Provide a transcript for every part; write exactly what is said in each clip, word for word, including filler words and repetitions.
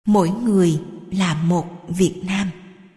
Mỗi người là một Việt Nam.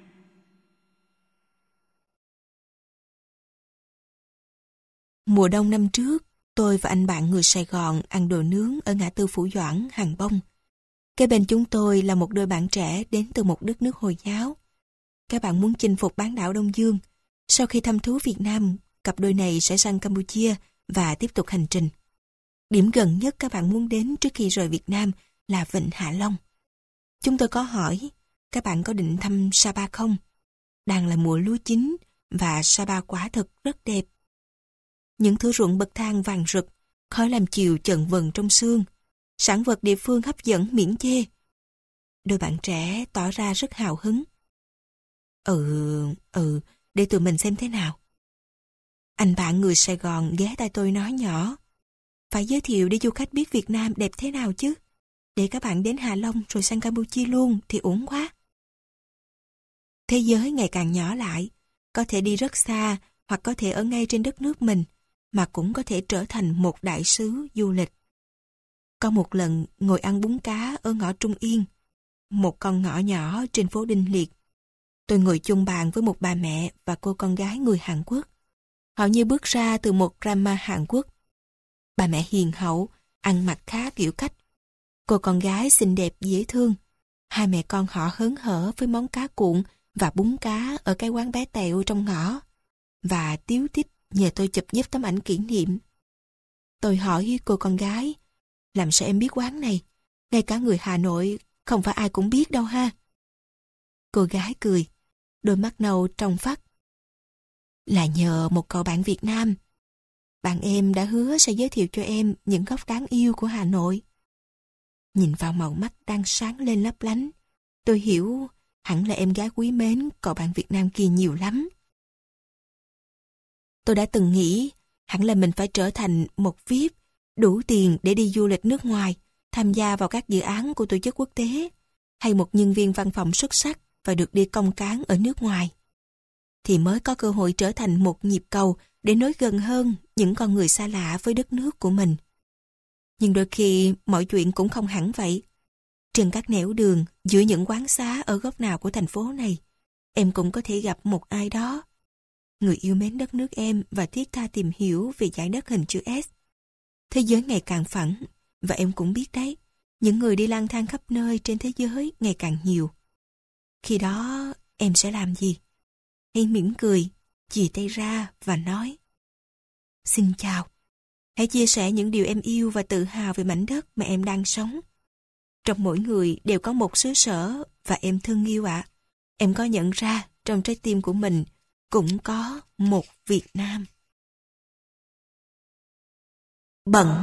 Mùa đông năm trước, tôi và anh bạn người Sài Gòn ăn đồ nướng ở ngã tư Phủ Doãn, Hàng Bông. Kế bên chúng tôi là một đôi bạn trẻ đến từ một đất nước Hồi giáo. Các bạn muốn chinh phục bán đảo Đông Dương. Sau khi thăm thú Việt Nam, cặp đôi này sẽ sang Campuchia và tiếp tục hành trình. Điểm gần nhất các bạn muốn đến trước khi rời Việt Nam là Vịnh Hạ Long. Chúng tôi có hỏi, các bạn có định thăm Sapa không? Đang là mùa lúa chín và Sapa quả thực rất đẹp. Những thửa ruộng bậc thang vàng rực, khói làm chiều chợn vần trong sương, sản vật địa phương hấp dẫn miễn chê. Đôi bạn trẻ tỏ ra rất hào hứng. Ừ, ừ, để tụi mình xem thế nào. Anh bạn người Sài Gòn ghé tai tôi nói nhỏ. Phải giới thiệu để du khách biết Việt Nam đẹp thế nào chứ. Để các bạn đến Hạ Long rồi sang Campuchia luôn thì uổng quá. Thế giới ngày càng nhỏ lại, có thể đi rất xa hoặc có thể ở ngay trên đất nước mình, mà cũng có thể trở thành một đại sứ du lịch. Có một lần ngồi ăn bún cá ở ngõ Trung Yên, một con ngõ nhỏ trên phố Đinh Liệt. Tôi ngồi chung bàn với một bà mẹ và cô con gái người Hàn Quốc. Họ như bước ra từ một drama Hàn Quốc. Bà mẹ hiền hậu, ăn mặc khá kiểu cách. Cô con gái xinh đẹp dễ thương. Hai mẹ con họ hớn hở với món cá cuộn và bún cá ở cái quán bé tẹo trong ngõ. Và tíu tít nhờ tôi chụp giúp tấm ảnh kỷ niệm. Tôi hỏi cô con gái, làm sao em biết quán này? Ngay cả người Hà Nội không phải ai cũng biết đâu ha. Cô gái cười, đôi mắt nâu trong vắt. Là nhờ một cậu bạn Việt Nam. Bạn em đã hứa sẽ giới thiệu cho em những góc đáng yêu của Hà Nội. Nhìn vào màu mắt đang sáng lên lấp lánh, tôi hiểu hẳn là em gái quý mến cậu bạn Việt Nam kia nhiều lắm. Tôi đã từng nghĩ hẳn là mình phải trở thành một vi ai pi đủ tiền để đi du lịch nước ngoài, tham gia vào các dự án của tổ chức quốc tế, hay một nhân viên văn phòng xuất sắc và được đi công cán ở nước ngoài. Thì mới có cơ hội trở thành một nhịp cầu để nối gần hơn những con người xa lạ với đất nước của mình. Nhưng đôi khi mọi chuyện cũng không hẳn vậy. Trên các nẻo đường, giữa những quán xá ở góc nào của thành phố này, em cũng có thể gặp một ai đó. Người yêu mến đất nước em và thiết tha tìm hiểu về dải đất hình chữ S. Thế giới ngày càng phẳng, và em cũng biết đấy, những người đi lang thang khắp nơi trên thế giới ngày càng nhiều. Khi đó, em sẽ làm gì? Hãy mỉm cười, chìa tay ra và nói: Xin chào. Hãy chia sẻ những điều em yêu và tự hào về mảnh đất mà em đang sống. Trong mỗi người đều có một xứ sở và em thương yêu ạ. Em có nhận ra trong trái tim của mình cũng có một Việt Nam. Bận.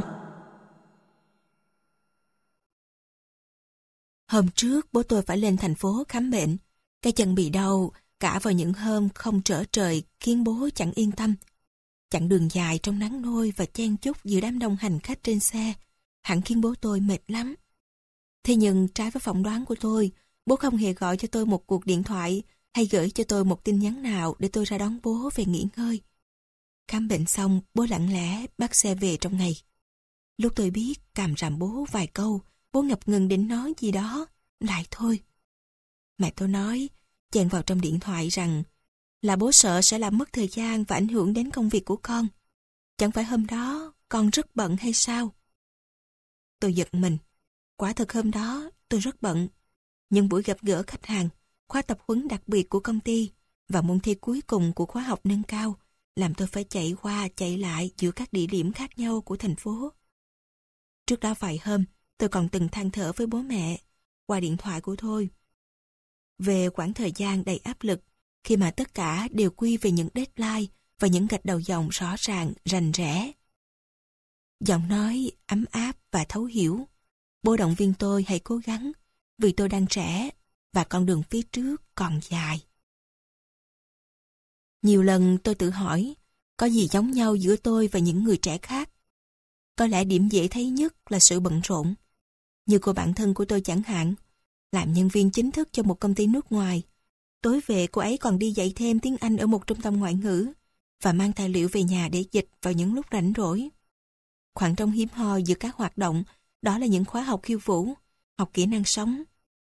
Hôm trước bố tôi phải lên thành phố khám bệnh. Cái chân bị đau cả vào những hôm không trở trời khiến bố chẳng yên tâm. Chặng đường dài trong nắng nôi và chen chúc giữa đám đông hành khách trên xe hẳn khiến bố tôi mệt lắm. Thế nhưng trái với phỏng đoán của tôi, bố không hề gọi cho tôi một cuộc điện thoại hay gửi cho tôi một tin nhắn nào để tôi ra đón bố về nghỉ ngơi. Khám bệnh xong, bố lặng lẽ bắt xe về trong ngày. Lúc tôi biết càm ràm bố vài câu, bố ngập ngừng định nói gì đó, lại thôi. Mẹ tôi nói, chèn vào trong điện thoại rằng là bố sợ sẽ làm mất thời gian và ảnh hưởng đến công việc của con. Chẳng phải hôm đó con rất bận hay sao? Tôi giật mình. Quả thật hôm đó tôi rất bận. Những buổi gặp gỡ khách hàng, khóa tập huấn đặc biệt của công ty và môn thi cuối cùng của khóa học nâng cao làm tôi phải chạy qua chạy lại giữa các địa điểm khác nhau của thành phố. Trước đó vài hôm, tôi còn từng than thở với bố mẹ qua điện thoại của tôi về quãng thời gian đầy áp lực khi mà tất cả đều quy về những deadline và những gạch đầu dòng rõ ràng, rành rẽ. Giọng nói ấm áp và thấu hiểu. Bố động viên tôi hãy cố gắng vì tôi đang trẻ và con đường phía trước còn dài. Nhiều lần tôi tự hỏi có gì giống nhau giữa tôi và những người trẻ khác. Có lẽ điểm dễ thấy nhất là sự bận rộn. Như cô bạn thân của tôi chẳng hạn, làm nhân viên chính thức cho một công ty nước ngoài. Tối về cô ấy còn đi dạy thêm tiếng Anh ở một trung tâm ngoại ngữ và mang tài liệu về nhà để dịch vào những lúc rảnh rỗi. Khoảng trống hiếm hoi giữa các hoạt động đó là những khóa học khiêu vũ, học kỹ năng sống.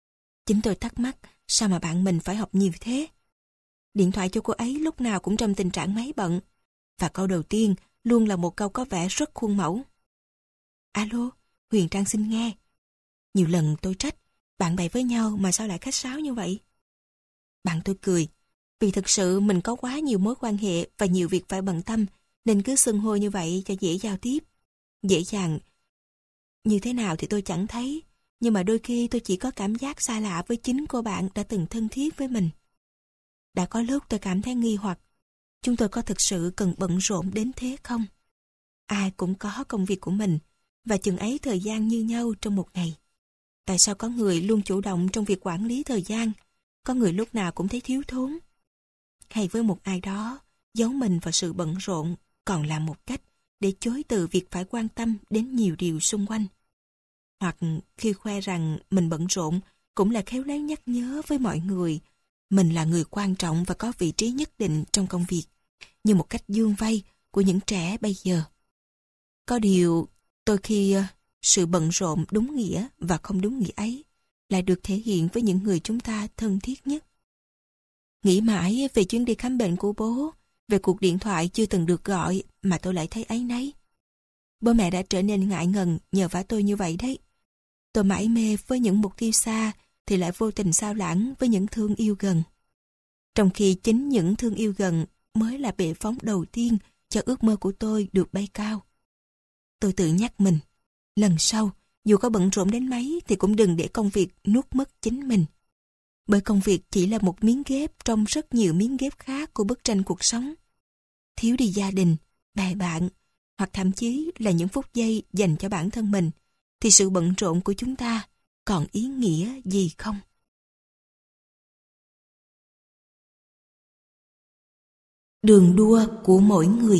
Chính tôi thắc mắc, sao mà bạn mình phải học nhiều thế? Điện thoại cho cô ấy lúc nào cũng trong tình trạng máy bận. Và câu đầu tiên luôn là một câu có vẻ rất khuôn mẫu. Alo, Huyền Trang xin nghe. Nhiều lần tôi trách, bạn bè với nhau mà sao lại khách sáo như vậy? Bạn tôi cười, vì thực sự mình có quá nhiều mối quan hệ và nhiều việc phải bận tâm, nên cứ xưng hô như vậy cho dễ giao tiếp. Dễ dàng như thế nào thì tôi chẳng thấy, nhưng mà đôi khi tôi chỉ có cảm giác xa lạ với chính cô bạn đã từng thân thiết với mình. Đã có lúc tôi cảm thấy nghi hoặc, chúng tôi có thực sự cần bận rộn đến thế không? Ai cũng có công việc của mình, và chừng ấy thời gian như nhau trong một ngày. Tại sao có người luôn chủ động trong việc quản lý thời gian, có người lúc nào cũng thấy thiếu thốn? Hay với một ai đó, giấu mình vào sự bận rộn còn là một cách để chối từ việc phải quan tâm đến nhiều điều xung quanh. Hoặc khi khoe rằng mình bận rộn cũng là khéo léo nhắc nhớ với mọi người mình là người quan trọng và có vị trí nhất định trong công việc, như một cách giương vây của những trẻ bây giờ. Có điều, đôi khi sự bận rộn đúng nghĩa và không đúng nghĩa ấy lại được thể hiện với những người chúng ta thân thiết nhất. Nghĩ mãi về chuyến đi khám bệnh của bố, về cuộc điện thoại chưa từng được gọi mà tôi lại thấy áy náy. Bố mẹ đã trở nên ngại ngần nhờ vả tôi như vậy đấy. Tôi mải mê với những mục tiêu xa thì lại vô tình sao lãng với những thương yêu gần. Trong khi chính những thương yêu gần mới là bệ phóng đầu tiên cho ước mơ của tôi được bay cao. Tôi tự nhắc mình, lần sau, dù có bận rộn đến mấy thì cũng đừng để công việc nuốt mất chính mình. Bởi công việc chỉ là một miếng ghép trong rất nhiều miếng ghép khác của bức tranh cuộc sống. Thiếu đi gia đình, bè bạn, hoặc thậm chí là những phút giây dành cho bản thân mình, thì sự bận rộn của chúng ta còn ý nghĩa gì không? Đường đua của mỗi người.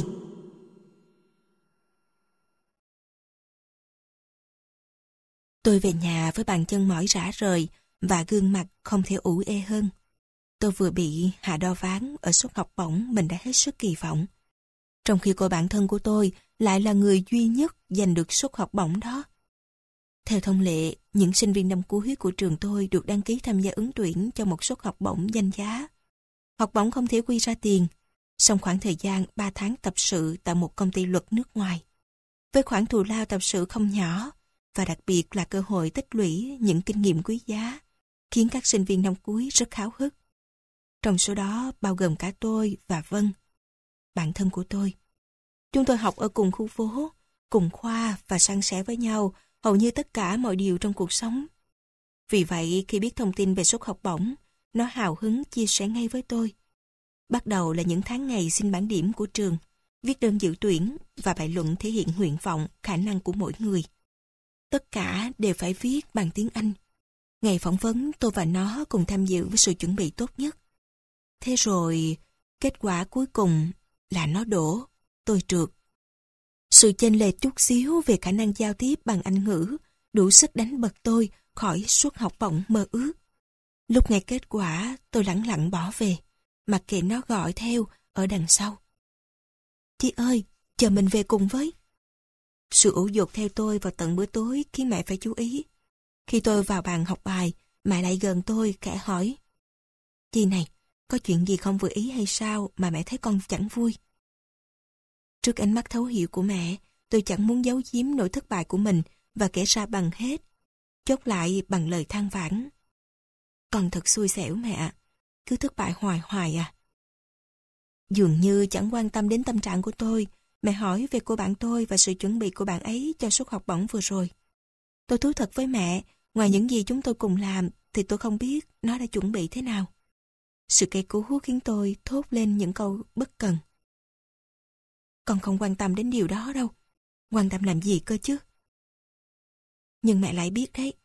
Tôi về nhà với bàn chân mỏi rã rời và gương mặt không thể ủ ê hơn. Tôi vừa bị hạ đo ván ở suất học bổng mình đã hết sức kỳ vọng. Trong khi cô bạn thân của tôi lại là người duy nhất giành được suất học bổng đó. Theo thông lệ, những sinh viên năm cuối của trường tôi được đăng ký tham gia ứng tuyển cho một suất học bổng danh giá. Học bổng không thể quy ra tiền, song khoảng thời gian ba tháng tập sự tại một công ty luật nước ngoài. Với khoản thù lao tập sự không nhỏ, và đặc biệt là cơ hội tích lũy những kinh nghiệm quý giá, khiến các sinh viên năm cuối rất háo hức. Trong số đó bao gồm cả tôi và Vân, bạn thân của tôi. Chúng tôi học ở cùng khu phố, cùng khoa và san sẻ với nhau hầu như tất cả mọi điều trong cuộc sống. Vì vậy, khi biết thông tin về suất học bổng, nó hào hứng chia sẻ ngay với tôi. Bắt đầu là những tháng ngày xin bảng điểm của trường, viết đơn dự tuyển và bài luận thể hiện nguyện vọng, khả năng của mỗi người. Tất cả đều phải viết bằng tiếng Anh. Ngày phỏng vấn, tôi và nó cùng tham dự với sự chuẩn bị tốt nhất. Thế rồi, kết quả cuối cùng là nó đổ, tôi trượt. Sự chênh lệch chút xíu về khả năng giao tiếp bằng Anh ngữ đủ sức đánh bật tôi khỏi suất học bổng mơ ước. Lúc nghe kết quả, tôi lẳng lặng bỏ về, mặc kệ nó gọi theo ở đằng sau. Chị ơi, chờ mình về cùng với. Sự ủ dột theo tôi vào tận bữa tối khiến mẹ phải chú ý. Khi tôi vào bàn học bài, mẹ lại gần tôi khẽ hỏi. Chị này, có chuyện gì không vừa ý hay sao mà mẹ thấy con chẳng vui? Trước ánh mắt thấu hiểu của mẹ, tôi chẳng muốn giấu giếm nỗi thất bại của mình và kể ra bằng hết. Chốt lại bằng lời than vãn. Con thật xui xẻo mẹ ạ, cứ thất bại hoài hoài à. Dường như chẳng quan tâm đến tâm trạng của tôi, mẹ hỏi về cô bạn tôi và sự chuẩn bị của bạn ấy cho suất học bổng vừa rồi. Tôi thú thật với mẹ, ngoài những gì chúng tôi cùng làm thì tôi không biết nó đã chuẩn bị thế nào. Sự cây cú khiến tôi thốt lên những câu bất cần. Con không quan tâm đến điều đó đâu. Quan tâm làm gì cơ chứ? Nhưng mẹ lại biết đấy.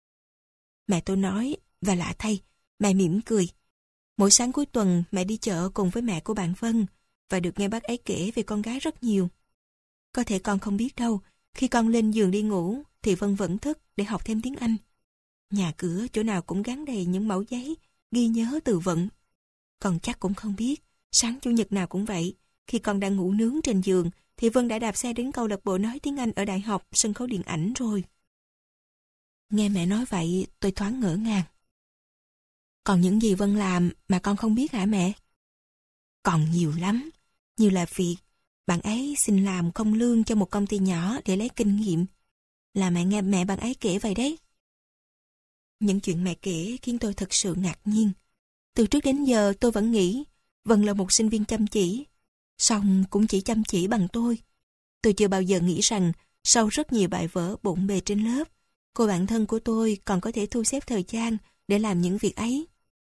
Mẹ tôi nói, và lạ thay, mẹ mỉm cười. Mỗi sáng cuối tuần mẹ đi chợ cùng với mẹ của bạn Vân và được nghe bác ấy kể về con gái rất nhiều. Có thể con không biết đâu, khi con lên giường đi ngủ thì Vân vẫn thức để học thêm tiếng Anh. Nhà cửa chỗ nào cũng gắn đầy những mẫu giấy ghi nhớ từ vựng. Con chắc cũng không biết, sáng chủ nhật nào cũng vậy. Khi con đang ngủ nướng trên giường thì Vân đã đạp xe đến câu lạc bộ nói tiếng Anh ở đại học sân khấu điện ảnh rồi. Nghe mẹ nói vậy tôi thoáng ngỡ ngàng. Còn những gì Vân làm mà con không biết hả mẹ? Còn nhiều lắm, như là việc bạn ấy xin làm công lương cho một công ty nhỏ để lấy kinh nghiệm. Là mẹ nghe mẹ bạn ấy kể vậy đấy. Những chuyện mẹ kể khiến tôi thật sự ngạc nhiên. Từ trước đến giờ tôi vẫn nghĩ Vân là một sinh viên chăm chỉ, song cũng chỉ chăm chỉ bằng tôi. Tôi chưa bao giờ nghĩ rằng sau rất nhiều bài vở bộn bề trên lớp, cô bạn thân của tôi còn có thể thu xếp thời gian để làm những việc ấy.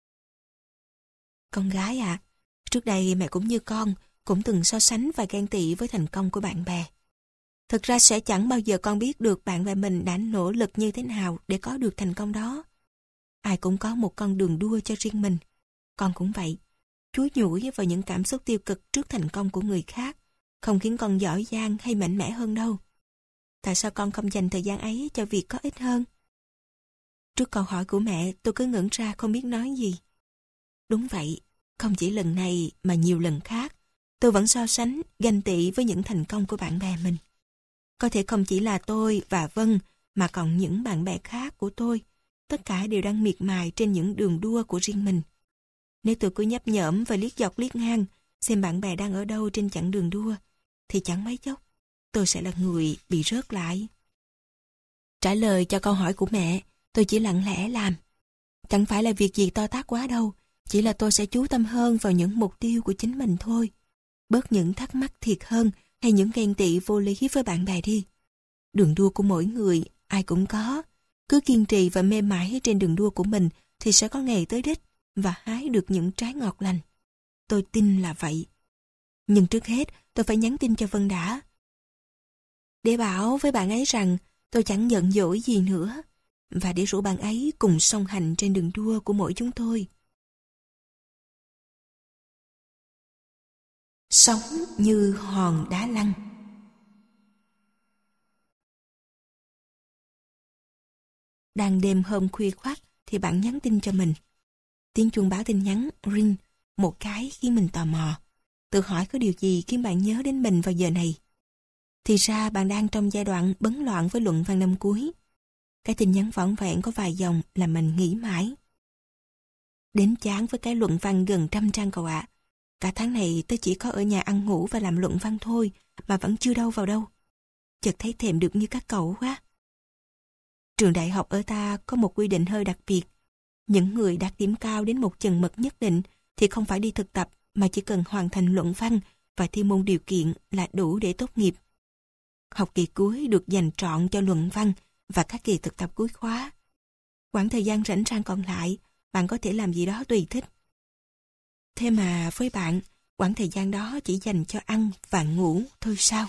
Con gái à, trước đây mẹ cũng như con, cũng từng so sánh và ghen tị với thành công của bạn bè. Thực ra sẽ chẳng bao giờ con biết được bạn bè mình đã nỗ lực như thế nào để có được thành công đó. Ai cũng có một con đường đua cho riêng mình. Con cũng vậy. Chúi nhủi vào những cảm xúc tiêu cực trước thành công của người khác không khiến con giỏi giang hay mạnh mẽ hơn đâu. Tại sao con không dành thời gian ấy cho việc có ích hơn? Trước câu hỏi của mẹ, tôi cứ ngẩn ra không biết nói gì. Đúng vậy, không chỉ lần này mà nhiều lần khác, tôi vẫn so sánh, ganh tị với những thành công của bạn bè mình. Có thể không chỉ là tôi và Vân, mà còn những bạn bè khác của tôi, tất cả đều đang miệt mài trên những đường đua của riêng mình. Nếu tôi cứ nhấp nhởm và liếc dọc liếc ngang, xem bạn bè đang ở đâu trên chặng đường đua, thì chẳng mấy chốc, tôi sẽ là người bị rớt lại. Trả lời cho câu hỏi của mẹ, tôi chỉ lặng lẽ làm. Chẳng phải là việc gì to tát quá đâu, chỉ là tôi sẽ chú tâm hơn vào những mục tiêu của chính mình thôi. Bớt những thắc mắc thiệt hơn hay những ghen tị vô lý với bạn bè đi. Đường đua của mỗi người, ai cũng có. Cứ kiên trì và mê mải trên đường đua của mình thì sẽ có ngày tới đích và hái được những trái ngọt lành. Tôi tin là vậy. Nhưng trước hết, tôi phải nhắn tin cho Vân đã. Để bảo với bạn ấy rằng tôi chẳng giận dỗi gì nữa, và để rủ bạn ấy cùng song hành trên đường đua của mỗi chúng tôi. Sống như hòn đá lăn. Đang đêm hôm khuya khoắt thì bạn nhắn tin cho mình. Tiếng chuông báo tin nhắn ring một cái khiến mình tò mò. Tự hỏi có điều gì khiến bạn nhớ đến mình vào giờ này. Thì ra bạn đang trong giai đoạn bấn loạn với luận văn năm cuối. Cái tin nhắn vỏn vẹn có vài dòng làm mình nghĩ mãi. Đến chán với cái luận văn gần trăm trang cậu ạ. Cả tháng này tớ chỉ có ở nhà ăn ngủ và làm luận văn thôi, mà vẫn chưa đâu vào đâu. Chợt thấy thèm được như các cậu quá. Trường đại học ở ta có một quy định hơi đặc biệt. Những người đạt điểm cao đến một chừng mực nhất định thì không phải đi thực tập mà chỉ cần hoàn thành luận văn và thi môn điều kiện là đủ để tốt nghiệp. Học kỳ cuối được dành trọn cho luận văn và các kỳ thực tập cuối khóa. Quãng thời gian rảnh rang còn lại, bạn có thể làm gì đó tùy thích. Thế mà với bạn, quãng thời gian đó chỉ dành cho ăn và ngủ thôi sao?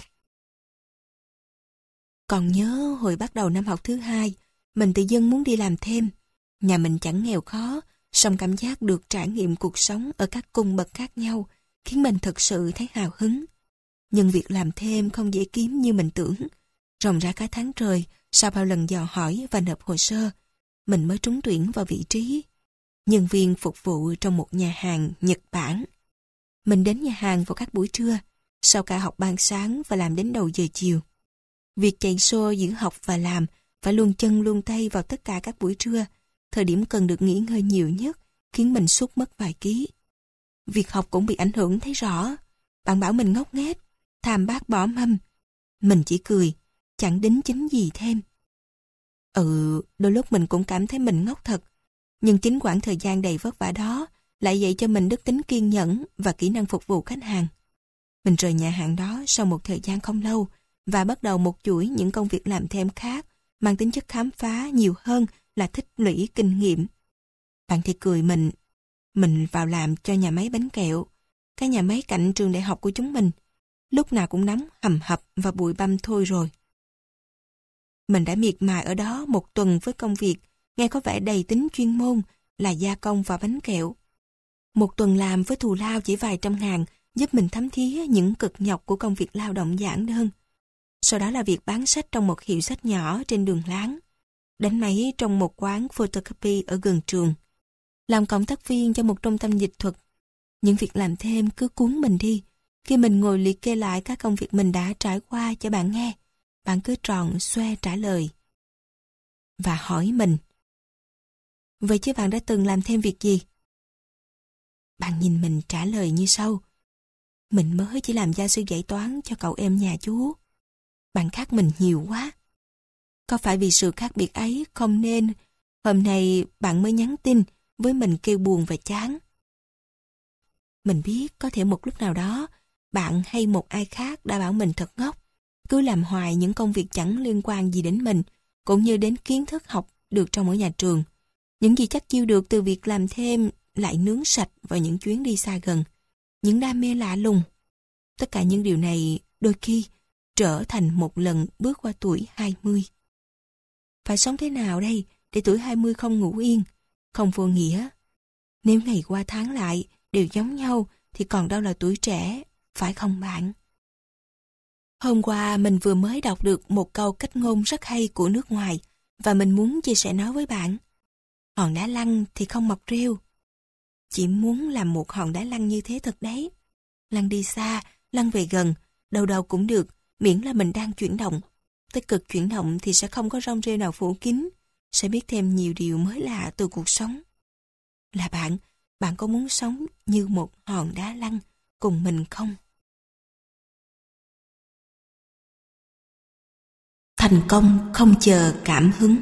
Còn nhớ hồi bắt đầu năm học thứ hai, mình tự dưng muốn đi làm thêm. Nhà mình chẳng nghèo khó, song cảm giác được trải nghiệm cuộc sống ở các cung bậc khác nhau khiến mình thật sự thấy hào hứng. Nhưng việc làm thêm không dễ kiếm như mình tưởng. Ròng rã cả tháng trời, sau bao lần dò hỏi và nộp hồ sơ, mình mới trúng tuyển vào vị trí nhân viên phục vụ trong một nhà hàng Nhật Bản. Mình đến nhà hàng vào các buổi trưa, sau cả học ban sáng và làm đến đầu giờ chiều. Việc chạy xô giữa học và làm phải luôn chân luôn tay vào tất cả các buổi trưa, thời điểm cần được nghỉ ngơi nhiều nhất, khiến mình sút mất vài ký. Việc học cũng bị ảnh hưởng thấy rõ. Bạn bảo mình ngốc nghếch, tham bác bỏ mâm. Mình chỉ cười, chẳng đính chính gì thêm. Ừ, đôi lúc mình cũng cảm thấy mình ngốc thật. Nhưng chính quãng thời gian đầy vất vả đó lại dạy cho mình đức tính kiên nhẫn và kỹ năng phục vụ khách hàng. Mình rời nhà hàng đó sau một thời gian không lâu và bắt đầu một chuỗi những công việc làm thêm khác mang tính chất khám phá nhiều hơn là tích lũy kinh nghiệm. Bạn thì cười mình. Mình vào làm cho nhà máy bánh kẹo, cái nhà máy cạnh trường đại học của chúng mình. Lúc nào cũng nóng hầm hập và bụi băm thôi rồi. Mình đã miệt mài ở đó một tuần với công việc nghe có vẻ đầy tính chuyên môn là gia công và bánh kẹo. Một tuần làm với thù lao chỉ vài trăm ngàn giúp mình thấm thía những cực nhọc của công việc lao động giản đơn. Sau đó là việc bán sách trong một hiệu sách nhỏ trên đường láng, đánh máy trong một quán photocopy ở gần trường, làm cộng tác viên cho một trung tâm dịch thuật. Những việc làm thêm cứ cuốn mình đi. Khi mình ngồi liệt kê lại các công việc mình đã trải qua cho bạn nghe, bạn cứ tròn xoe trả lời và hỏi mình: Vậy chứ bạn đã từng làm thêm việc gì? Bạn nhìn mình trả lời như sau. Mình mới chỉ làm gia sư dạy toán cho cậu em nhà chú. Bạn khác mình nhiều quá. Có phải vì sự khác biệt ấy không nên hôm nay bạn mới nhắn tin với mình kêu buồn và chán? Mình biết có thể một lúc nào đó bạn hay một ai khác đã bảo mình thật ngốc, cứ làm hoài những công việc chẳng liên quan gì đến mình, cũng như đến kiến thức học được trong ở nhà trường. Những gì chắc chiêu được từ việc làm thêm lại nướng sạch vào những chuyến đi xa gần, những đam mê lạ lùng. Tất cả những điều này đôi khi trở thành một lần bước qua tuổi hai mươi. Phải sống thế nào đây để tuổi hai mươi không ngủ yên, không vô nghĩa? Nếu ngày qua tháng lại đều giống nhau thì còn đâu là tuổi trẻ, phải không bạn? Hôm qua mình vừa mới đọc được một câu cách ngôn rất hay của nước ngoài và mình muốn chia sẻ nó với bạn. Hòn đá lăn thì không mọc rêu. Chỉ muốn làm một hòn đá lăn như thế thật đấy. Lăn đi xa, lăn về gần, đâu đâu cũng được, miễn là mình đang chuyển động. Tích cực chuyển động thì sẽ không có rong rêu nào phủ kín, sẽ biết thêm nhiều điều mới lạ từ cuộc sống. Là bạn, bạn có muốn sống như một hòn đá lăn cùng mình không? Thành công không chờ cảm hứng.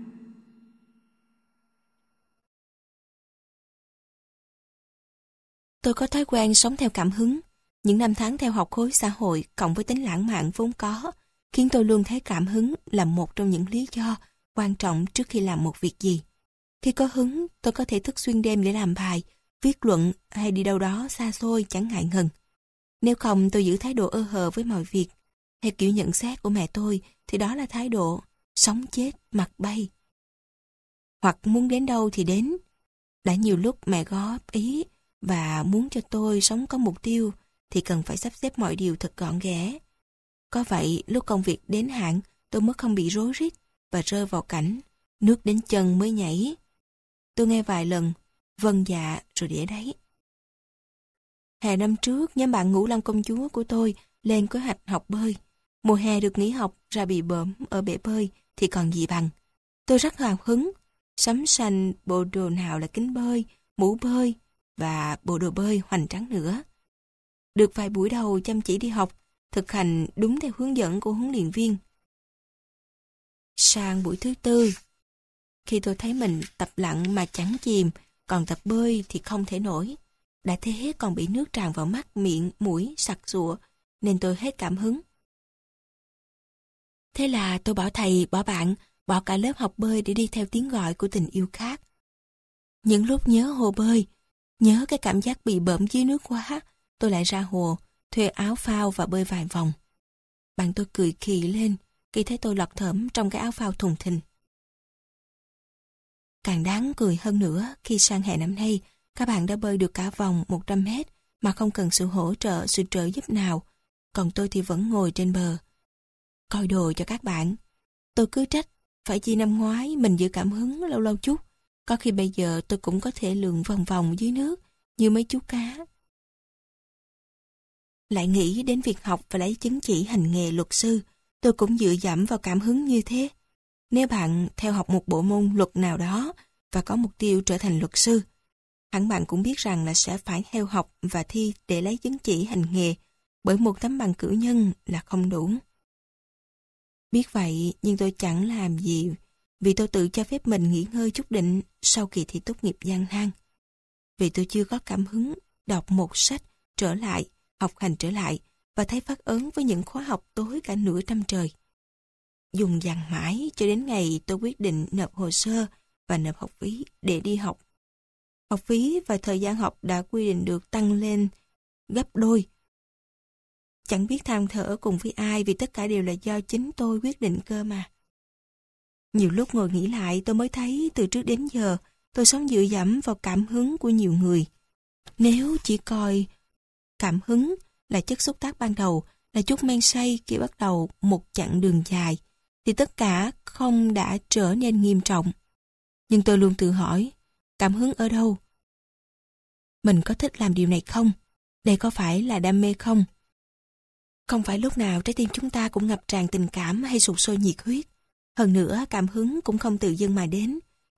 Tôi có thói quen sống theo cảm hứng. Những năm tháng theo học khối xã hội cộng với tính lãng mạn vốn có khiến tôi luôn thấy cảm hứng là một trong những lý do quan trọng trước khi làm một việc gì. Khi có hứng, tôi có thể thức xuyên đêm để làm bài, viết luận hay đi đâu đó xa xôi chẳng ngại ngần. Nếu không, tôi giữ thái độ ơ hờ với mọi việc. Theo kiểu nhận xét của mẹ tôi thì đó là thái độ sống chết mặc bay. Hoặc muốn đến đâu thì đến. Đã nhiều lúc mẹ góp ý và muốn cho tôi sống có mục tiêu thì cần phải sắp xếp mọi điều thật gọn ghẽ. Có vậy, lúc công việc đến hạn, tôi mới không bị rối rít và rơi vào cảnh nước đến chân mới nhảy. Tôi nghe vài lần, vâng dạ rồi để đấy. Hè năm trước, nhóm bạn Ngũ Long Công Chúa của tôi lên kế hoạch học bơi. Mùa hè được nghỉ học ra bị bợm ở bể bơi thì còn gì bằng. Tôi rất hào hứng, sắm sanh bộ đồ nào là kính bơi, mũ bơi và bộ đồ bơi hoành tráng nữa. Được vài buổi đầu chăm chỉ đi học, thực hành đúng theo hướng dẫn của huấn luyện viên. Sang buổi thứ tư, khi tôi thấy mình tập lặn mà chẳng chìm, còn tập bơi thì không thể nổi. Đã thế còn bị nước tràn vào mắt, miệng, mũi, sặc sụa, nên tôi hết cảm hứng. Thế là tôi bỏ thầy, bỏ bạn, bỏ cả lớp học bơi để đi theo tiếng gọi của tình yêu khác. Những lúc nhớ hồ bơi, nhớ cái cảm giác bị bợm dưới nước quá, tôi lại ra hồ, thuê áo phao và bơi vài vòng. Bạn tôi cười khì lên khi thấy tôi lọt thởm trong cái áo phao thùng thình. Càng đáng cười hơn nữa khi sang hè năm nay, các bạn đã bơi được cả vòng một trăm mét mà không cần sự hỗ trợ, sự trợ giúp nào. Còn tôi thì vẫn ngồi trên bờ, coi đồ cho các bạn. Tôi cứ trách, phải chi năm ngoái mình giữ cảm hứng lâu lâu chút. Có khi bây giờ tôi cũng có thể lượn vòng vòng dưới nước như mấy chú cá. Lại nghĩ đến việc học và lấy chứng chỉ hành nghề luật sư, tôi cũng dựa dẫm vào cảm hứng như thế. Nếu bạn theo học một bộ môn luật nào đó và có mục tiêu trở thành luật sư, hẳn bạn cũng biết rằng là sẽ phải theo học và thi để lấy chứng chỉ hành nghề, bởi một tấm bằng cử nhân là không đủ. Biết vậy nhưng tôi chẳng làm gì, vì tôi tự cho phép mình nghỉ ngơi chút đỉnh sau kỳ thi tốt nghiệp gian nan. Vì tôi chưa có cảm hứng đọc một sách trở lại, học hành trở lại và thấy phát ớn với những khóa học tối cả nửa trăm trời. Dùng dằng mãi cho đến ngày tôi quyết định nộp hồ sơ và nộp học phí để đi học. Học phí và thời gian học đã quy định được tăng lên gấp đôi. Chẳng biết than thở cùng với ai vì tất cả đều là do chính tôi quyết định cơ mà. Nhiều lúc ngồi nghĩ lại tôi mới thấy từ trước đến giờ tôi sống dựa dẫm vào cảm hứng của nhiều người. Nếu chỉ coi cảm hứng là chất xúc tác ban đầu, là chút men say khi bắt đầu một chặng đường dài, thì tất cả không đã trở nên nghiêm trọng. Nhưng tôi luôn tự hỏi, cảm hứng ở đâu? Mình có thích làm điều này không? Đây có phải là đam mê không? Không phải lúc nào trái tim chúng ta cũng ngập tràn tình cảm hay sục sôi nhiệt huyết. Hơn nữa, cảm hứng cũng không tự dưng mà đến.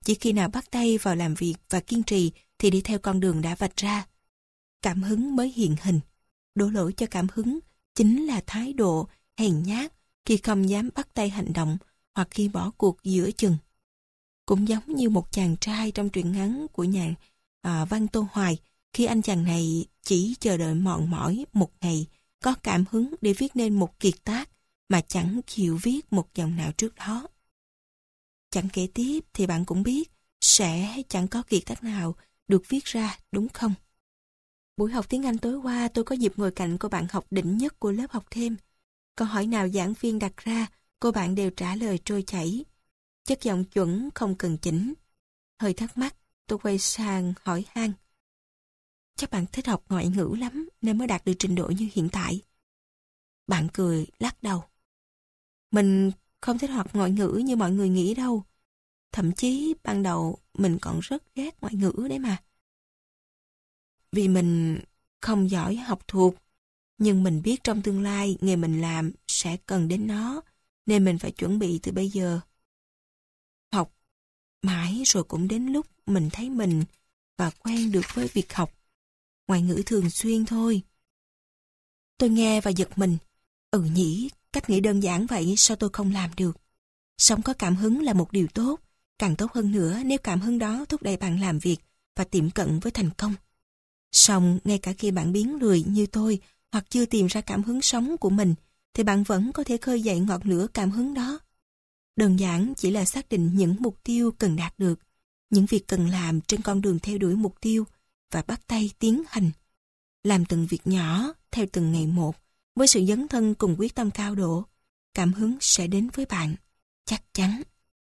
chỉ khi nào bắt tay vào làm việc và kiên trì thì đi theo con đường đã vạch ra. Cảm hứng mới hiện hình. Đổ lỗi cho cảm hứng chính là thái độ hèn nhát khi không dám bắt tay hành động hoặc khi bỏ cuộc giữa chừng. Cũng giống như một chàng trai trong truyện ngắn của nhà à, văn Tô Hoài, khi anh chàng này chỉ chờ đợi mòn mỏi một ngày có cảm hứng để viết nên một kiệt tác mà chẳng chịu viết một dòng nào trước đó. Chẳng kể tiếp thì bạn cũng biết sẽ chẳng có kiệt tác nào được viết ra, đúng không? Buổi học tiếng Anh tối qua tôi có dịp ngồi cạnh cô bạn học đỉnh nhất của lớp học thêm. Câu hỏi nào giảng viên đặt ra, cô bạn đều trả lời trôi chảy. Chất giọng chuẩn không cần chỉnh. Hơi thắc mắc, tôi quay sang hỏi han. Chắc bạn thích học ngoại ngữ lắm nên mới đạt được trình độ như hiện tại. Bạn cười, lắc đầu. Mình không thích học ngoại ngữ như mọi người nghĩ đâu. Thậm chí ban đầu mình còn rất ghét ngoại ngữ đấy mà. Vì mình không giỏi học thuộc, nhưng mình biết trong tương lai nghề mình làm sẽ cần đến nó, nên mình phải chuẩn bị từ bây giờ. Học mãi rồi cũng đến lúc mình thấy mình và quen được với việc học. Ngoại ngữ thường xuyên thôi. Tôi nghe và giật mình. Ừ nhỉ, cách nghĩ đơn giản vậy sao tôi không làm được? Sống có cảm hứng là một điều tốt, càng tốt hơn nữa nếu cảm hứng đó thúc đẩy bạn làm việc và tiệm cận với thành công. Song ngay cả khi bạn biến lười như tôi hoặc chưa tìm ra cảm hứng sống của mình, thì bạn vẫn có thể khơi dậy ngọn lửa cảm hứng đó. Đơn giản chỉ là xác định những mục tiêu cần đạt được, những việc cần làm trên con đường theo đuổi mục tiêu và bắt tay tiến hành. Làm từng việc nhỏ theo từng ngày một, với sự dấn thân cùng quyết tâm cao độ, cảm hứng sẽ đến với bạn, chắc chắn.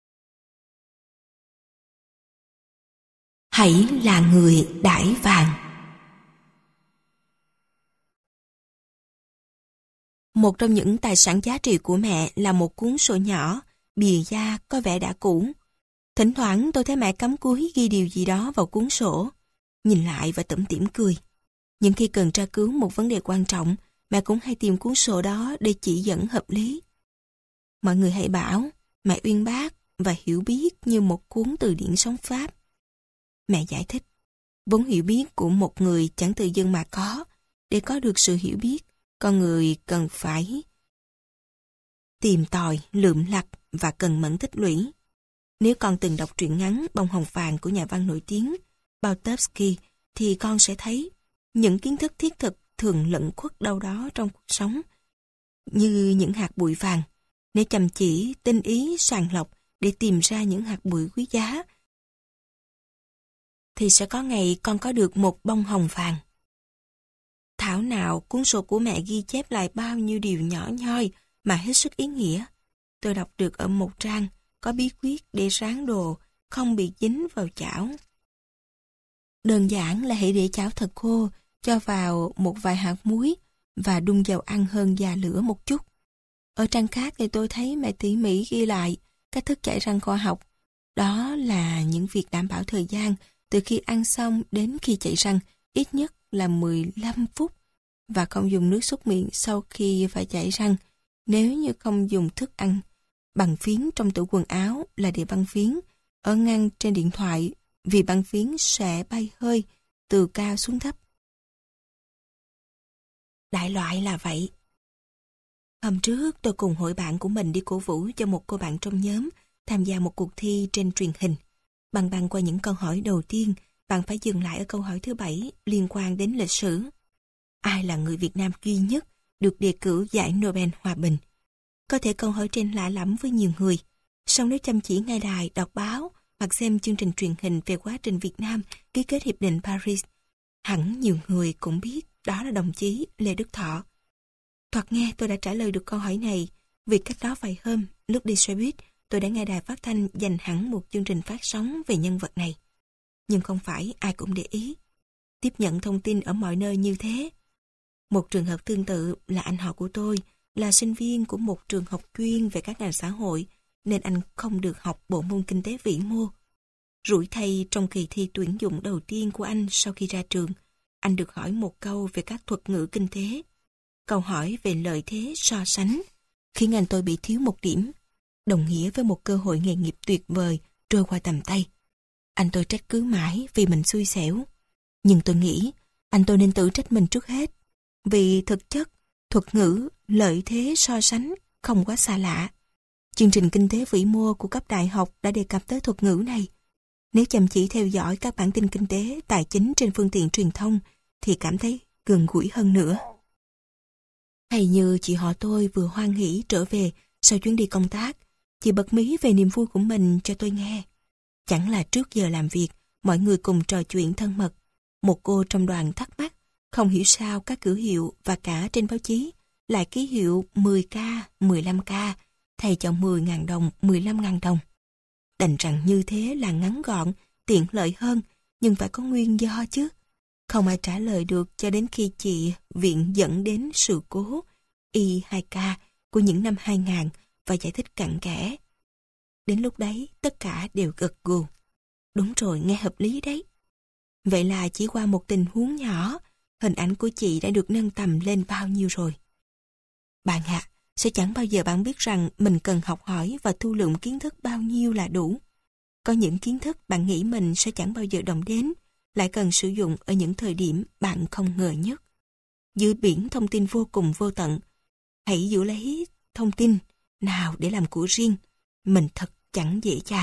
Hãy là người đãi vàng. Một trong những tài sản giá trị của mẹ là một cuốn sổ nhỏ, bìa da có vẻ đã cũ. Thỉnh thoảng tôi thấy mẹ cắm cúi ghi điều gì đó vào cuốn sổ, nhìn lại và tủm tỉm cười. Những khi cần tra cứu một vấn đề quan trọng, mẹ cũng hay tìm cuốn sổ đó để chỉ dẫn hợp lý. Mọi người hay bảo mẹ uyên bác và hiểu biết như một cuốn từ điển sống Pháp. Mẹ giải thích, vốn hiểu biết của một người chẳng tự dưng mà có. Để có được sự hiểu biết, con người cần phải tìm tòi, lượm lặt và cần mẫn tích lũy. Nếu con từng đọc truyện ngắn Bông hồng vàng của nhà văn nổi tiếng Butowski, thì con sẽ thấy những kiến thức thiết thực thường lẫn khuất đâu đó trong cuộc sống, như những hạt bụi vàng. Nếu chăm chỉ, tinh ý, sàng lọc để tìm ra những hạt bụi quý giá, thì sẽ có ngày con có được một bông hồng vàng. Thảo nào cuốn sổ của mẹ ghi chép lại bao nhiêu điều nhỏ nhoi mà hết sức ý nghĩa. Tôi đọc được ở một trang có bí quyết để rán đồ không bị dính vào chảo. Đơn giản là hãy để chảo thật khô, cho vào một vài hạt muối và đun dầu ăn hơn già lửa một chút. Ở trang khác thì tôi thấy mẹ tỉ mỉ ghi lại cách thức chải răng khoa học. Đó là những việc đảm bảo thời gian từ khi ăn xong đến khi chải răng ít nhất là mười lăm phút và không dùng nước súc miệng sau khi phải chải răng. Nếu như không dùng thức ăn bằng phiến trong tủ quần áo là để băng phiến ở ngăn trên điện thoại, vì băng phiến sẽ bay hơi từ cao xuống thấp. Đại loại là vậy. Hôm trước tôi cùng hội bạn của mình đi cổ vũ cho một cô bạn trong nhóm tham gia một cuộc thi trên truyền hình. Băn băn qua những câu hỏi đầu tiên, bạn phải dừng lại ở câu hỏi thứ bảy liên quan đến lịch sử. Ai là người Việt Nam duy nhất được đề cử giải Nobel Hòa Bình? Có thể câu hỏi trên lạ lẫm với nhiều người, song nếu chăm chỉ nghe đài, đọc báo hoặc xem chương trình truyền hình về quá trình Việt Nam ký kết Hiệp định Paris, hẳn nhiều người cũng biết đó là đồng chí Lê Đức Thọ. Thoạt nghe tôi đã trả lời được câu hỏi này vì cách đó vài hôm, lúc đi xe buýt, tôi đã nghe đài phát thanh dành hẳn một chương trình phát sóng về nhân vật này. Nhưng không phải ai cũng để ý tiếp nhận thông tin ở mọi nơi như thế. Một trường hợp tương tự là anh họ của tôi, là sinh viên của một trường học chuyên về các ngành xã hội, nên anh không được học bộ môn kinh tế vĩ mô. Rủi thay, trong kỳ thi tuyển dụng đầu tiên của anh sau khi ra trường, anh được hỏi một câu về các thuật ngữ kinh tế. Câu hỏi về lợi thế so sánh khiến anh tôi bị thiếu một điểm, đồng nghĩa với một cơ hội nghề nghiệp tuyệt vời trôi qua tầm tay. Anh tôi trách cứ mãi vì mình xui xẻo. Nhưng tôi nghĩ anh tôi nên tự trách mình trước hết. Vì thực chất, thuật ngữ, lợi thế so sánh không quá xa lạ. Chương trình kinh tế vĩ mô của cấp đại học đã đề cập tới thuật ngữ này. Nếu chăm chỉ theo dõi các bản tin kinh tế, tài chính trên phương tiện truyền thông thì cảm thấy gần gũi hơn nữa. Hay như chị họ tôi vừa hoan hỉ trở về sau chuyến đi công tác, chị bật mí về niềm vui của mình cho tôi nghe. Chẳng là trước giờ làm việc, mọi người cùng trò chuyện thân mật. Một cô trong đoàn thắc mắc, không hiểu sao các cử hiệu và cả trên báo chí lại ký hiệu mười k, mười lăm k, thầy chọn mười nghìn đồng, mười lăm nghìn đồng. Đành rằng như thế là ngắn gọn, tiện lợi hơn, nhưng phải có nguyên do chứ. Không ai trả lời được cho đến khi chị viện dẫn đến sự cố i hai k của những năm hai nghìn và giải thích cặn kẽ. Đến lúc đấy, tất cả đều gật gù. Đúng rồi, nghe hợp lý đấy. Vậy là chỉ qua một tình huống nhỏ, hình ảnh của chị đã được nâng tầm lên bao nhiêu rồi. Bạn ạ, à, sẽ chẳng bao giờ bạn biết rằng mình cần học hỏi và thu lượm kiến thức bao nhiêu là đủ. Có những kiến thức bạn nghĩ mình sẽ chẳng bao giờ động đến, lại cần sử dụng ở những thời điểm bạn không ngờ nhất. Giữa biển thông tin vô cùng vô tận, hãy giữ lấy thông tin nào để làm của riêng, mình thật chẳng dễ dàng.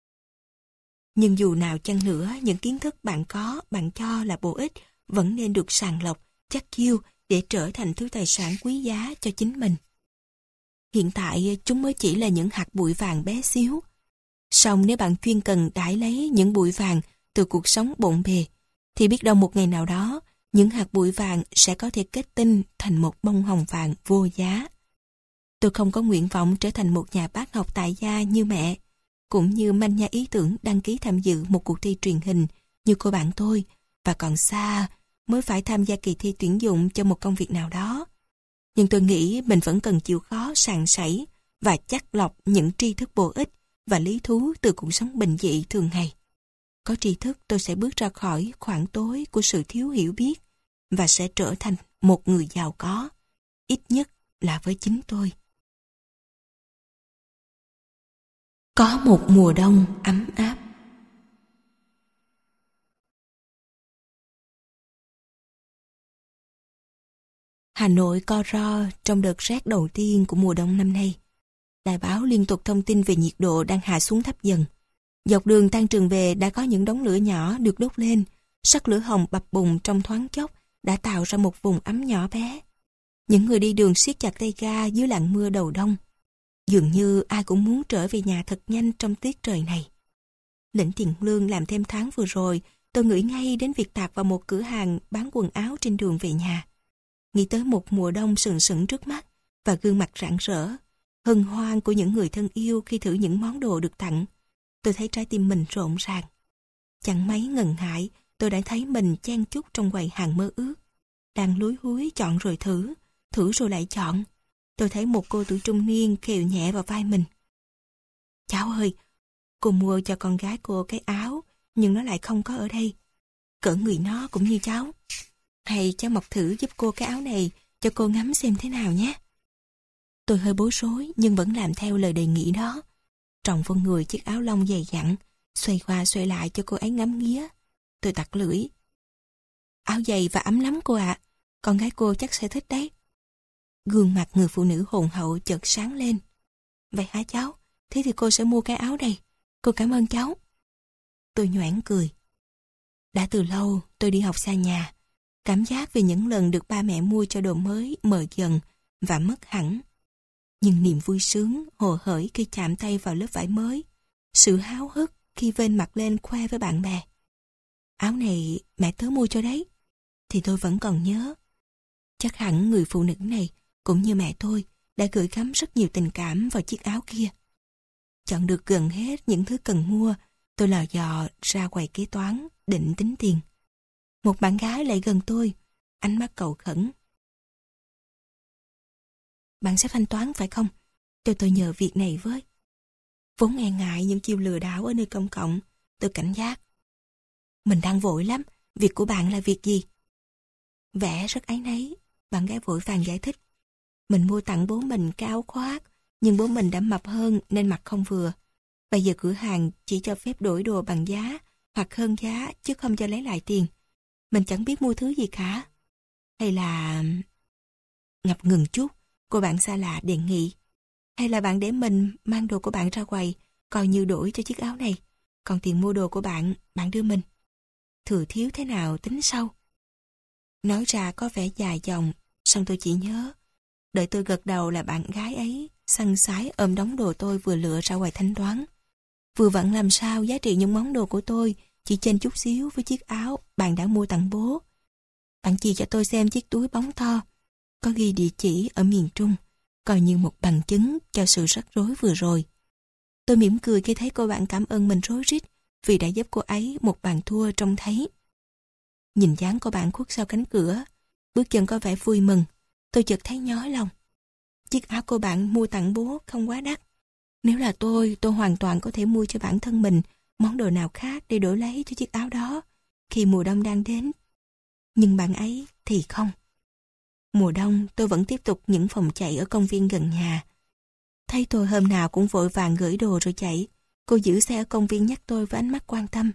Nhưng dù nào chăng nữa, những kiến thức bạn có, bạn cho là bổ ích, vẫn nên được sàng lọc, chắc chiêu để trở thành thứ tài sản quý giá cho chính mình. Hiện tại chúng mới chỉ là những hạt bụi vàng bé xíu. Song nếu bạn chuyên cần đãi lấy những bụi vàng từ cuộc sống bộn bề, thì biết đâu một ngày nào đó, những hạt bụi vàng sẽ có thể kết tinh thành một bông hồng vàng vô giá. Tôi không có nguyện vọng trở thành một nhà bác học tại gia như mẹ, cũng như manh nha ý tưởng đăng ký tham dự một cuộc thi truyền hình như cô bạn tôi, và còn xa mới phải tham gia kỳ thi tuyển dụng cho một công việc nào đó. Nhưng tôi nghĩ mình vẫn cần chịu khó sàng sảy và chắt lọc những tri thức bổ ích và lý thú từ cuộc sống bình dị thường ngày. Có tri thức tôi sẽ bước ra khỏi khoảng tối của sự thiếu hiểu biết và sẽ trở thành một người giàu có, ít nhất là với chính tôi. Có một mùa đông ấm áp. Hà Nội co ro trong đợt rét đầu tiên của mùa đông năm nay. Đài báo liên tục thông tin về nhiệt độ đang hạ xuống thấp dần. Dọc đường tan trường về đã có những đống lửa nhỏ được đốt lên, sắc lửa hồng bập bùng trong thoáng chốc đã tạo ra một vùng ấm nhỏ bé. Những người đi đường siết chặt tay ga dưới làn mưa đầu đông. Dường như ai cũng muốn trở về nhà thật nhanh trong tiết trời này. Lĩnh tiền lương làm thêm tháng vừa rồi, tôi nghĩ ngay đến việc tạt vào một cửa hàng bán quần áo trên đường về nhà. Nghĩ tới một mùa đông sừng sững trước mắt và gương mặt rạng rỡ, hân hoan của những người thân yêu khi thử những món đồ được tặng. Tôi thấy trái tim mình rộn ràng. Chẳng mấy ngần ngại, tôi đã thấy mình chen chúc trong quầy hàng mơ ước. Đang lúi húi chọn rồi thử, thử rồi lại chọn. Tôi thấy một cô tuổi trung niên khều nhẹ vào vai mình. Cháu ơi, cô mua cho con gái cô cái áo, nhưng nó lại không có ở đây. Cỡ người nó cũng như cháu. Hay cháu mặc thử giúp cô cái áo này, cho cô ngắm xem thế nào nhé. Tôi hơi bối rối nhưng vẫn làm theo lời đề nghị đó. Tròng vô người chiếc áo lông dày dặn, xoay qua xoay lại cho cô ấy ngắm nghía. Tôi tặc lưỡi. Áo dày và ấm lắm cô ạ. Con gái cô chắc sẽ thích đấy. Gương mặt người phụ nữ hồn hậu chợt sáng lên. Vậy hả cháu? Thế thì cô sẽ mua cái áo đây. Cô cảm ơn cháu. Tôi nhoẻn cười. Đã từ lâu tôi đi học xa nhà. Cảm giác về những lần được ba mẹ mua cho đồ mới mờ dần và mất hẳn. Nhưng niềm vui sướng, hồ hởi khi chạm tay vào lớp vải mới, sự háo hức khi vênh mặt lên khoe với bạn bè. Áo này mẹ tớ mua cho đấy. Thì tôi vẫn còn nhớ. Chắc hẳn người phụ nữ này, cũng như mẹ tôi, đã gửi gắm rất nhiều tình cảm vào chiếc áo kia. Chọn được gần hết những thứ cần mua, tôi lò dò ra quầy kế toán, định tính tiền. Một bạn gái lại gần tôi, ánh mắt cầu khẩn. Bạn sẽ thanh toán phải không? Cho tôi nhờ việc này với. Vốn e ngại những chiêu lừa đảo ở nơi công cộng, tôi cảnh giác. Mình đang vội lắm, việc của bạn là việc gì? Vẻ rất áy náy, bạn gái vội vàng giải thích. Mình mua tặng bố mình cái áo khoác, nhưng bố mình đã mập hơn nên mặc không vừa. Bây giờ cửa hàng chỉ cho phép đổi đồ bằng giá hoặc hơn giá chứ không cho lấy lại tiền. Mình chẳng biết mua thứ gì cả. Hay là... Ngập ngừng chút, cô bạn xa lạ đề nghị. Hay là bạn để mình mang đồ của bạn ra quầy, coi như đổi cho chiếc áo này. Còn tiền mua đồ của bạn, bạn đưa mình. Thừa thiếu thế nào tính sau. Nói ra có vẻ dài dòng, xong tôi chỉ nhớ. Đợi tôi gật đầu là bạn gái ấy, săn sái ôm đống đồ tôi vừa lựa ra quầy thanh toán. Vừa vặn làm sao giá trị những món đồ của tôi chỉ chênh chút xíu với chiếc áo bạn đã mua tặng bố. Bạn chỉ cho tôi xem chiếc túi bóng to, có ghi địa chỉ ở miền Trung, coi như một bằng chứng cho sự rắc rối vừa rồi. Tôi mỉm cười khi thấy cô bạn cảm ơn mình rối rít vì đã giúp cô ấy một bàn thua trông thấy. Nhìn dáng cô bạn khuất sau cánh cửa, bước chân có vẻ vui mừng, tôi chợt thấy nhói lòng. Chiếc áo cô bạn mua tặng bố không quá đắt. Nếu là tôi, tôi hoàn toàn có thể mua cho bản thân mình món đồ nào khác để đổi lấy cho chiếc áo đó khi mùa đông đang đến. Nhưng bạn ấy thì không. Mùa đông tôi vẫn tiếp tục những vòng chạy ở công viên gần nhà. Thấy tôi hôm nào cũng vội vàng gửi đồ rồi chạy, cô giữ xe ở công viên nhắc tôi với ánh mắt quan tâm.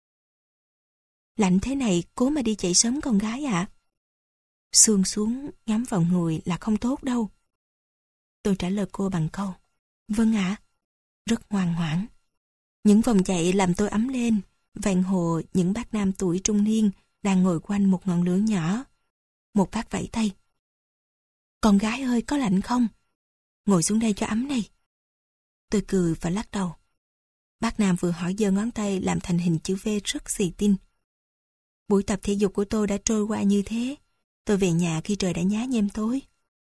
Lạnh thế này cố mà đi chạy sớm con gái ạ. À? Sương xuống ngắm vào người là không tốt đâu. Tôi trả lời cô bằng câu vâng ạ. À. Rất ngoan ngoãn. Những vòng chạy làm tôi ấm lên. Ven hồ những bác nam tuổi trung niên đang ngồi quanh một ngọn lửa nhỏ. Một bác vẫy tay. Con gái ơi, có lạnh không? Ngồi xuống đây cho ấm này. Tôi cười và lắc đầu. Bác nam vừa hỏi giơ ngón tay làm thành hình chữ V rất xì tin. Buổi tập thể dục của tôi đã trôi qua như thế. Tôi về nhà khi trời đã nhá nhem tối.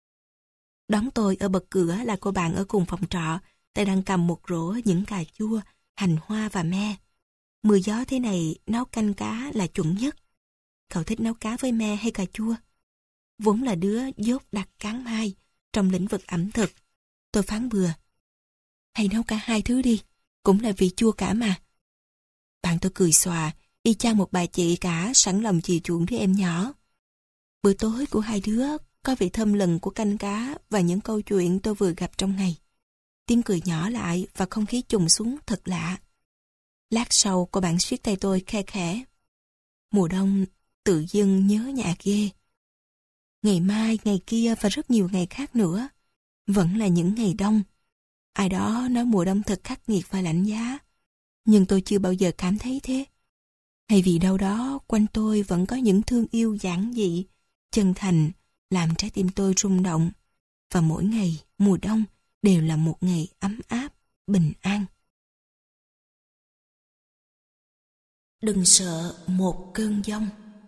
Đón tôi ở bậc cửa là cô bạn ở cùng phòng trọ, tay đang cầm một rổ những cà chua, hành hoa và me. Mưa gió thế này nấu canh cá là chuẩn nhất. Cậu thích nấu cá với me hay cà chua? Vốn là đứa dốt đặc cán mai trong lĩnh vực ẩm thực. Tôi phán bừa. Hay nấu cả hai thứ đi, cũng là vì chua cả mà. Bạn tôi cười xòa, y chang một bà chị cả sẵn lòng chiều chuộng đứa em nhỏ. Bữa tối của hai đứa có vị thơm lừng của canh cá và những câu chuyện tôi vừa gặp trong ngày. Tiếng cười nhỏ lại và không khí trùng xuống thật lạ. Lát sau cô bạn siết tay tôi khe khẽ. Mùa đông tự dưng nhớ nhà ghê. Ngày mai, ngày kia và rất nhiều ngày khác nữa vẫn là những ngày đông. Ai đó nói mùa đông thật khắc nghiệt và lạnh giá, nhưng tôi chưa bao giờ cảm thấy thế. Hay vì đâu đó quanh tôi vẫn có những thương yêu giản dị, chân thành, làm trái tim tôi rung động. Và mỗi ngày mùa đông đều là một ngày ấm áp, bình an. Đừng sợ một cơn giông.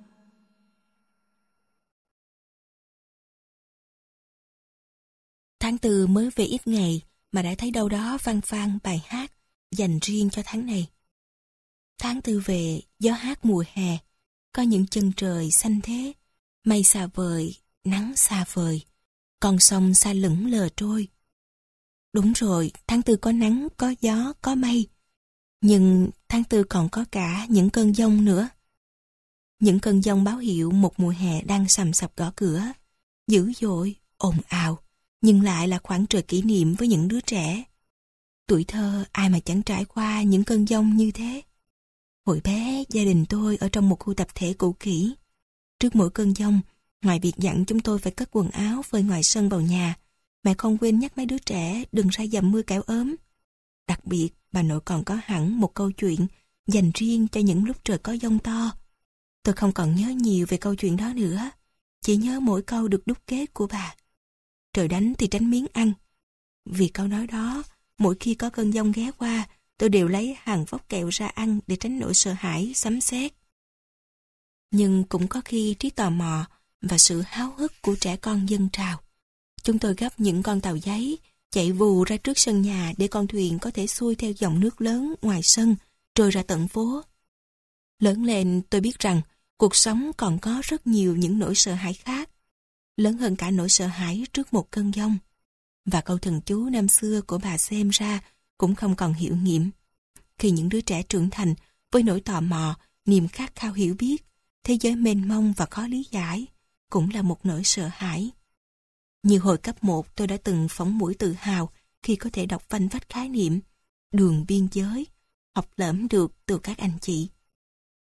Tháng tư mới về ít ngày mà đã thấy đâu đó vang vang bài hát dành riêng cho tháng này. Tháng tư về, gió hát mùa hè, có những chân trời xanh thế, mây xa vời, nắng xa vời, con sông xa lững lờ trôi. Đúng rồi, tháng tư có nắng, có gió, có mây. Nhưng tháng tư còn có cả những cơn giông nữa. Những cơn giông báo hiệu một mùa hè đang sầm sập gõ cửa, dữ dội, ồn ào, nhưng lại là khoảng trời kỷ niệm với những đứa trẻ. Tuổi thơ ai mà chẳng trải qua những cơn giông như thế. Hồi bé, gia đình tôi ở trong một khu tập thể cũ kỹ. Trước mỗi cơn giông, ngoài việc dặn chúng tôi phải cất quần áo phơi ngoài sân vào nhà, mẹ không quên nhắc mấy đứa trẻ đừng ra dầm mưa kẻo ốm. Đặc biệt, bà nội còn có hẳn một câu chuyện dành riêng cho những lúc trời có giông to. Tôi không còn nhớ nhiều về câu chuyện đó nữa, chỉ nhớ mỗi câu được đúc kết của bà. Trời đánh thì tránh miếng ăn. Vì câu nói đó, mỗi khi có cơn giông ghé qua, tôi đều lấy hàng vóc kẹo ra ăn để tránh nỗi sợ hãi, sấm sét. Nhưng cũng có khi trí tò mò và sự háo hức của trẻ con dâng trào. Chúng tôi gấp những con tàu giấy, chạy vù ra trước sân nhà để con thuyền có thể xuôi theo dòng nước lớn ngoài sân, trôi ra tận phố. Lớn lên tôi biết rằng cuộc sống còn có rất nhiều những nỗi sợ hãi khác, lớn hơn cả nỗi sợ hãi trước một cơn giông. Và câu thần chú năm xưa của bà xem ra cũng không còn hiệu nghiệm. Khi những đứa trẻ trưởng thành với nỗi tò mò, niềm khát khao hiểu biết, thế giới mênh mông và khó lý giải cũng là một nỗi sợ hãi. Như hồi cấp một tôi đã từng phóng mũi tự hào khi có thể đọc vanh vách khái niệm, đường biên giới, học lẫm được từ các anh chị.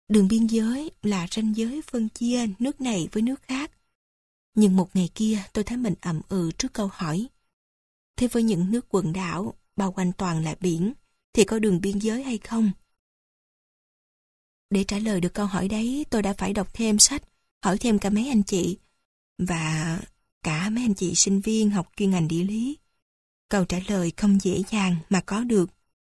Đường biên giới là ranh giới phân chia nước này với nước khác. Nhưng một ngày kia tôi thấy mình ậm ừ trước câu hỏi. Thế với những nước quần đảo, bao quanh toàn là biển, thì có đường biên giới hay không? Để trả lời được câu hỏi đấy, tôi đã phải đọc thêm sách, hỏi thêm cả mấy anh chị, và cả mấy anh chị sinh viên học chuyên ngành địa lý. Câu trả lời không dễ dàng mà có được.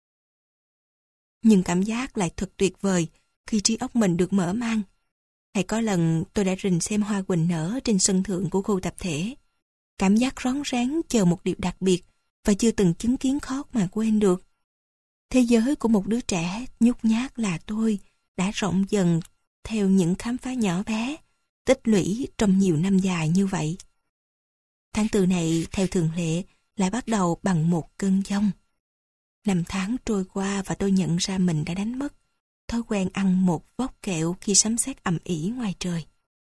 Nhưng cảm giác lại thật tuyệt vời khi trí óc mình được mở mang. Hay có lần tôi đã rình xem hoa quỳnh nở trên sân thượng của khu tập thể. Cảm giác rón rén chờ một điều đặc biệt và chưa từng chứng kiến khó mà quên được. Thế giới của một đứa trẻ nhút nhát là tôi đã rộng dần theo những khám phá nhỏ bé, tích lũy trong nhiều năm dài như vậy. Tháng tư này, theo thường lệ, lại bắt đầu bằng một cơn giông. Năm tháng trôi qua và tôi nhận ra mình đã đánh mất thói quen ăn một vốc kẹo khi sấm sét ầm ĩ ngoài trời.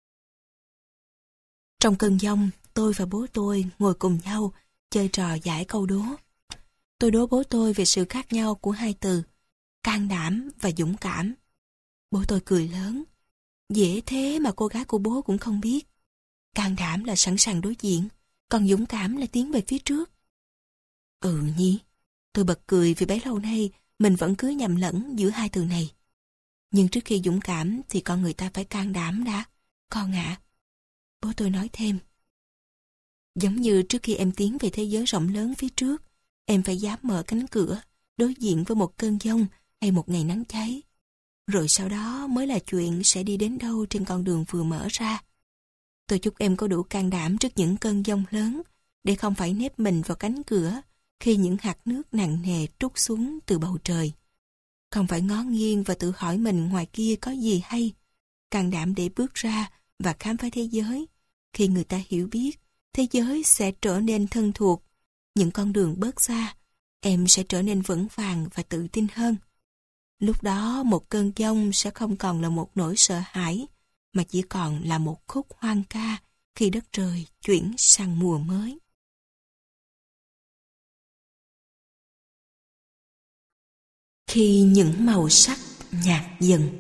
Trong cơn giông, tôi và bố tôi ngồi cùng nhau chơi trò giải câu đố. Tôi đố bố tôi về sự khác nhau của hai từ can đảm và dũng cảm. Bố tôi cười lớn. Dễ thế mà cô gái của bố cũng không biết. Can đảm là sẵn sàng đối diện, còn dũng cảm là tiến về phía trước. Ừ nhỉ, tôi bật cười vì bấy lâu nay mình vẫn cứ nhầm lẫn giữa hai từ này. Nhưng trước khi dũng cảm thì con người ta phải can đảm đã, con ạ. Bố tôi nói thêm. Giống như trước khi em tiến về thế giới rộng lớn phía trước, em phải dám mở cánh cửa, đối diện với một cơn giông hay một ngày nắng cháy. Rồi sau đó mới là chuyện sẽ đi đến đâu trên con đường vừa mở ra. Tôi chúc em có đủ can đảm trước những cơn giông lớn, để không phải nép mình vào cánh cửa khi những hạt nước nặng nề trút xuống từ bầu trời. Không phải ngó nghiêng và tự hỏi mình ngoài kia có gì hay. Can đảm để bước ra và khám phá thế giới. Khi người ta hiểu biết, thế giới sẽ trở nên thân thuộc. Những con đường bớt xa, em sẽ trở nên vững vàng và tự tin hơn. Lúc đó một cơn giông sẽ không còn là một nỗi sợ hãi, mà chỉ còn là một khúc hoang ca khi đất trời chuyển sang mùa mới. Khi những màu sắc nhạt dần.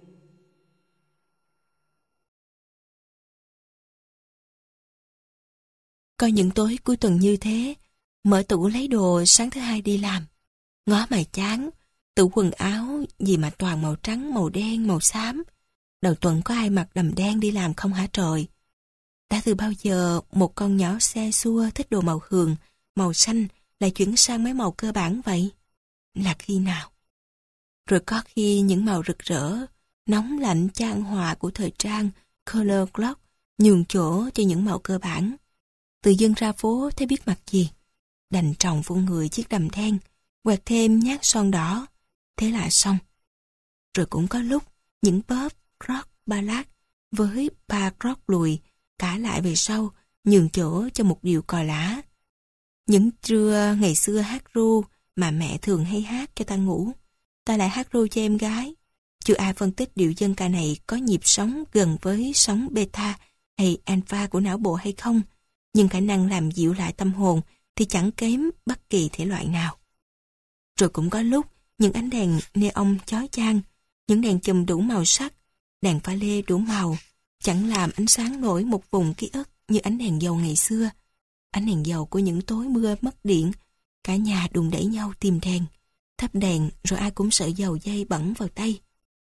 Có những tối cuối tuần như thế, mở tủ lấy đồ sáng thứ hai đi làm. Ngó mà chán, tủ quần áo gì mà toàn màu trắng, màu đen, màu xám. Đầu tuần có ai mặc đầm đen đi làm không hả trời? Đã từ bao giờ một con nhỏ xe xua thích đồ màu hường, màu xanh lại chuyển sang mấy màu cơ bản vậy? Là khi nào? Rồi có khi những màu rực rỡ, nóng lạnh chan hòa của thời trang, color clock nhường chỗ cho những màu cơ bản. Tự dưng ra phố thấy biết mặc gì. Đành trồng vô người chiếc đầm đen, quẹt thêm nhát son đỏ. Thế là xong. Rồi cũng có lúc những pub, rock, ballad với ba rock lùi cả lại về sau, nhường chỗ cho một điệu cò lá. Những trưa ngày xưa hát ru mà mẹ thường hay hát cho ta ngủ, ta lại hát ru cho em gái. Chưa ai phân tích điệu dân ca này có nhịp sống gần với sóng beta hay alpha của não bộ hay không, nhưng khả năng làm dịu lại tâm hồn thì chẳng kém bất kỳ thể loại nào. Rồi cũng có lúc những ánh đèn neon chói chang, những đèn chùm đủ màu sắc, đèn pha lê đủ màu, chẳng làm ánh sáng nổi một vùng ký ức như ánh đèn dầu ngày xưa. Ánh đèn dầu của những tối mưa mất điện, cả nhà đùn đẩy nhau tìm đèn, thắp đèn rồi ai cũng sợ dầu dây bẩn vào tay.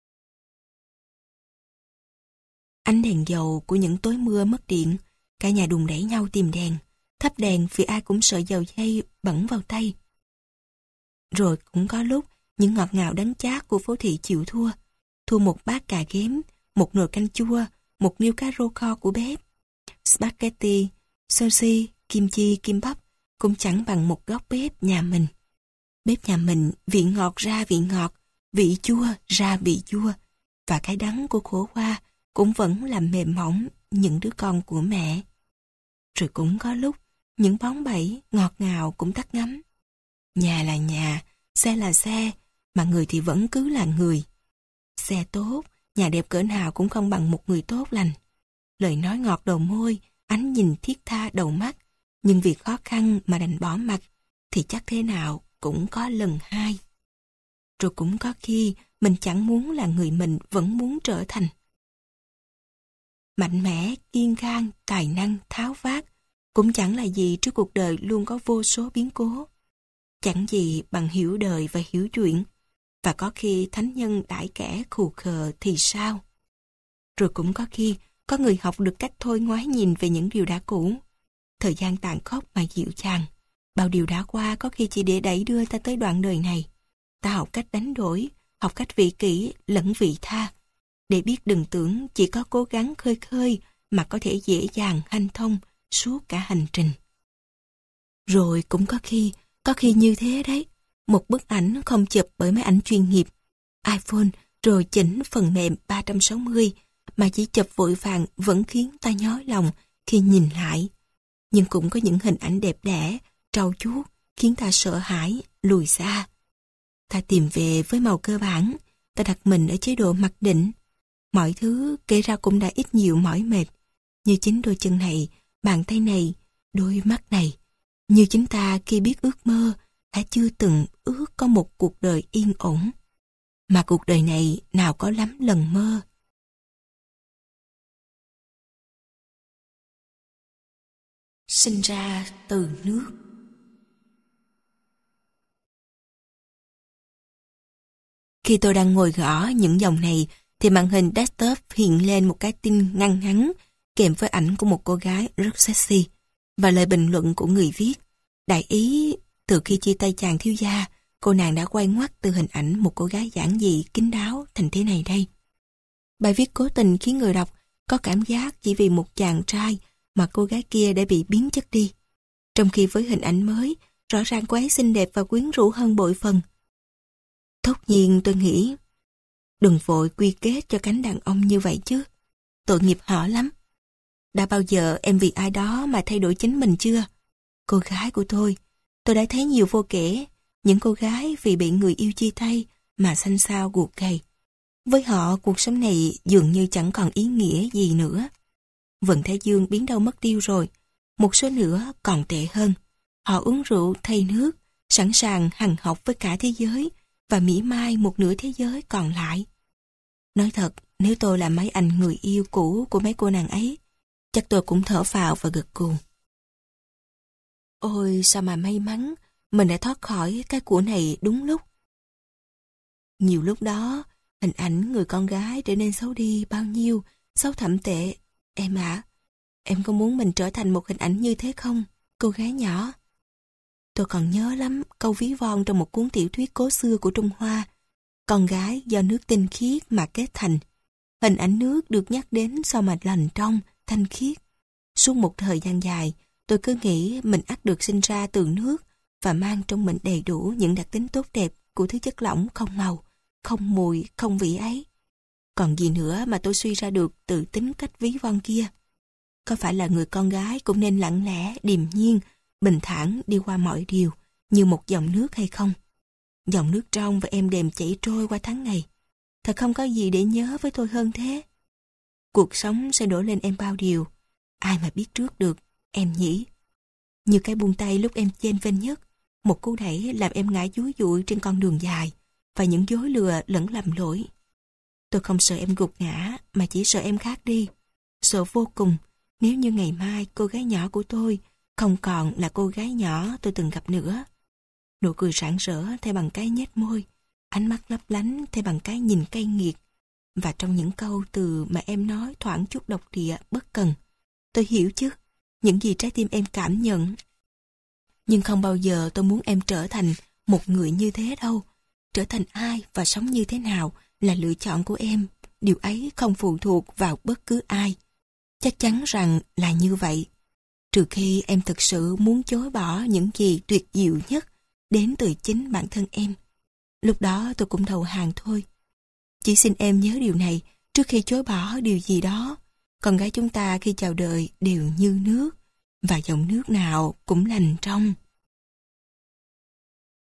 Ánh đèn dầu của những tối mưa mất điện, cả nhà đùn đẩy nhau tìm đèn, thắp đèn vì ai cũng sợ dầu dây bẩn vào tay. Rồi cũng có lúc những ngọt ngào đắng chát của phố thị chịu thua, thua một bát cà ghém, một nồi canh chua, một niêu cá rô kho của bếp. Spaghetti, sushi, kim chi, kim bắp cũng chẳng bằng một góc bếp nhà mình. Bếp nhà mình vị ngọt ra vị ngọt, vị chua ra vị chua, và cái đắng của khổ qua cũng vẫn làm mềm mỏng những đứa con của mẹ. Rồi cũng có lúc những bóng bẩy ngọt ngào cũng tắt ngấm. Nhà là nhà, xe là xe, mà người thì vẫn cứ là người. Xe tốt, nhà đẹp cỡ nào cũng không bằng một người tốt lành. Lời nói ngọt đầu môi, ánh nhìn thiết tha đầu mắt, nhưng vì khó khăn mà đành bỏ mặt, thì chắc thế nào cũng có lần hai. Rồi cũng có khi mình chẳng muốn là người mình vẫn muốn trở thành. Mạnh mẽ, kiên gan, tài năng, tháo vát cũng chẳng là gì trước cuộc đời luôn có vô số biến cố. Chẳng gì bằng hiểu đời và hiểu chuyện. Và có khi thánh nhân đãi kẻ khù khờ thì sao? Rồi cũng có khi có người học được cách thôi ngoái nhìn về những điều đã cũ. Thời gian tàn khốc mà dịu dàng. Bao điều đã qua có khi chỉ để đẩy đưa ta tới đoạn đời này. Ta học cách đánh đổi, học cách vị kỷ lẫn vị tha. Để biết đừng tưởng chỉ có cố gắng khơi khơi mà có thể dễ dàng hanh thông suốt cả hành trình. Rồi cũng có khi, có khi như thế đấy. Một bức ảnh không chụp bởi máy ảnh chuyên nghiệp, iPhone rồi chỉnh phần mềm ba trăm sáu mươi mà chỉ chụp vội vàng vẫn khiến ta nhói lòng khi nhìn lại. Nhưng cũng có những hình ảnh đẹp đẽ, trau chuốt khiến ta sợ hãi, lùi xa. Ta tìm về với màu cơ bản, ta đặt mình ở chế độ mặc định. Mọi thứ kể ra cũng đã ít nhiều mỏi mệt, như chính đôi chân này, bàn tay này, đôi mắt này. Như chính ta khi biết ước mơ, đã chưa từng ước có một cuộc đời yên ổn. Mà cuộc đời này nào có lắm lần mơ. Sinh ra từ nước. Khi tôi đang ngồi gõ những dòng này, thì màn hình desktop hiện lên một cái tin ngăn ngắn kèm với ảnh của một cô gái rất sexy và lời bình luận của người viết. Đại ý, từ khi chia tay chàng thiếu gia, cô nàng đã quay ngoắt từ hình ảnh một cô gái giản dị, kín đáo thành thế này đây. Bài viết cố tình khiến người đọc có cảm giác chỉ vì một chàng trai mà cô gái kia đã bị biến chất đi. Trong khi với hình ảnh mới, rõ ràng cô ấy xinh đẹp và quyến rũ hơn bội phần. Thốt nhiên tôi nghĩ, đừng vội quy kết cho cánh đàn ông như vậy chứ. Tội nghiệp họ lắm. Đã bao giờ em vì ai đó mà thay đổi chính mình chưa? Cô gái của tôi, tôi đã thấy nhiều vô kể. Những cô gái vì bị người yêu chia tay mà xanh xao guộc gầy. Với họ, cuộc sống này dường như chẳng còn ý nghĩa gì nữa. Vận Thái Dương biến đâu mất tiêu rồi. Một số nữa còn tệ hơn. Họ uống rượu thay nước, sẵn sàng hằn học với cả thế giới và mỉa mai một nửa thế giới còn lại. Nói thật, nếu tôi là mấy anh người yêu cũ của mấy cô nàng ấy, chắc tôi cũng thở phào và gật gù. Ôi sao mà may mắn, mình đã thoát khỏi cái của này đúng lúc. Nhiều lúc đó, hình ảnh người con gái trở nên xấu đi bao nhiêu, xấu thậm tệ. Em ạ, à, em có muốn mình trở thành một hình ảnh như thế không, cô gái nhỏ? Tôi còn nhớ lắm câu ví von trong một cuốn tiểu thuyết cố xưa của Trung Hoa. Con gái do nước tinh khiết mà kết thành. Hình ảnh nước được nhắc đến sao mà lành trong, thanh khiết. Suốt một thời gian dài, tôi cứ nghĩ mình ắt được sinh ra từ nước và mang trong mình đầy đủ những đặc tính tốt đẹp của thứ chất lỏng không màu, không mùi, không vị ấy. Còn gì nữa mà tôi suy ra được từ tính cách ví von kia? Có phải là người con gái cũng nên lặng lẽ, điềm nhiên, bình thản đi qua mọi điều như một dòng nước hay không? Dòng nước trong và êm đềm chảy trôi qua tháng ngày. Thật không có gì để nhớ với tôi hơn thế. Cuộc sống sẽ đổ lên em bao điều. Ai mà biết trước được, em nhỉ? Như cái buông tay lúc em chênh vênh nhất, một cú đẩy làm em ngã dúi dụi trên con đường dài và những dối lừa lẫn lầm lỗi. Tôi không sợ em gục ngã mà chỉ sợ em khác đi. Sợ vô cùng nếu như ngày mai cô gái nhỏ của tôi không còn là cô gái nhỏ tôi từng gặp nữa. Nụ cười rạng rỡ thay bằng cái nhếch môi, ánh mắt lấp lánh thay bằng cái nhìn cay nghiệt. Và trong những câu từ mà em nói thoảng chút độc địa bất cần, tôi hiểu chứ, những gì trái tim em cảm nhận. Nhưng không bao giờ tôi muốn em trở thành một người như thế đâu. Trở thành ai và sống như thế nào là lựa chọn của em. Điều ấy không phụ thuộc vào bất cứ ai. Chắc chắn rằng là như vậy. Trừ khi em thực sự muốn chối bỏ những gì tuyệt diệu nhất đến từ chính bản thân em. Lúc đó tôi cũng đầu hàng thôi. Chỉ xin em nhớ điều này trước khi chối bỏ điều gì đó. Con gái chúng ta khi chào đời đều như nước, và dòng nước nào cũng lành trong.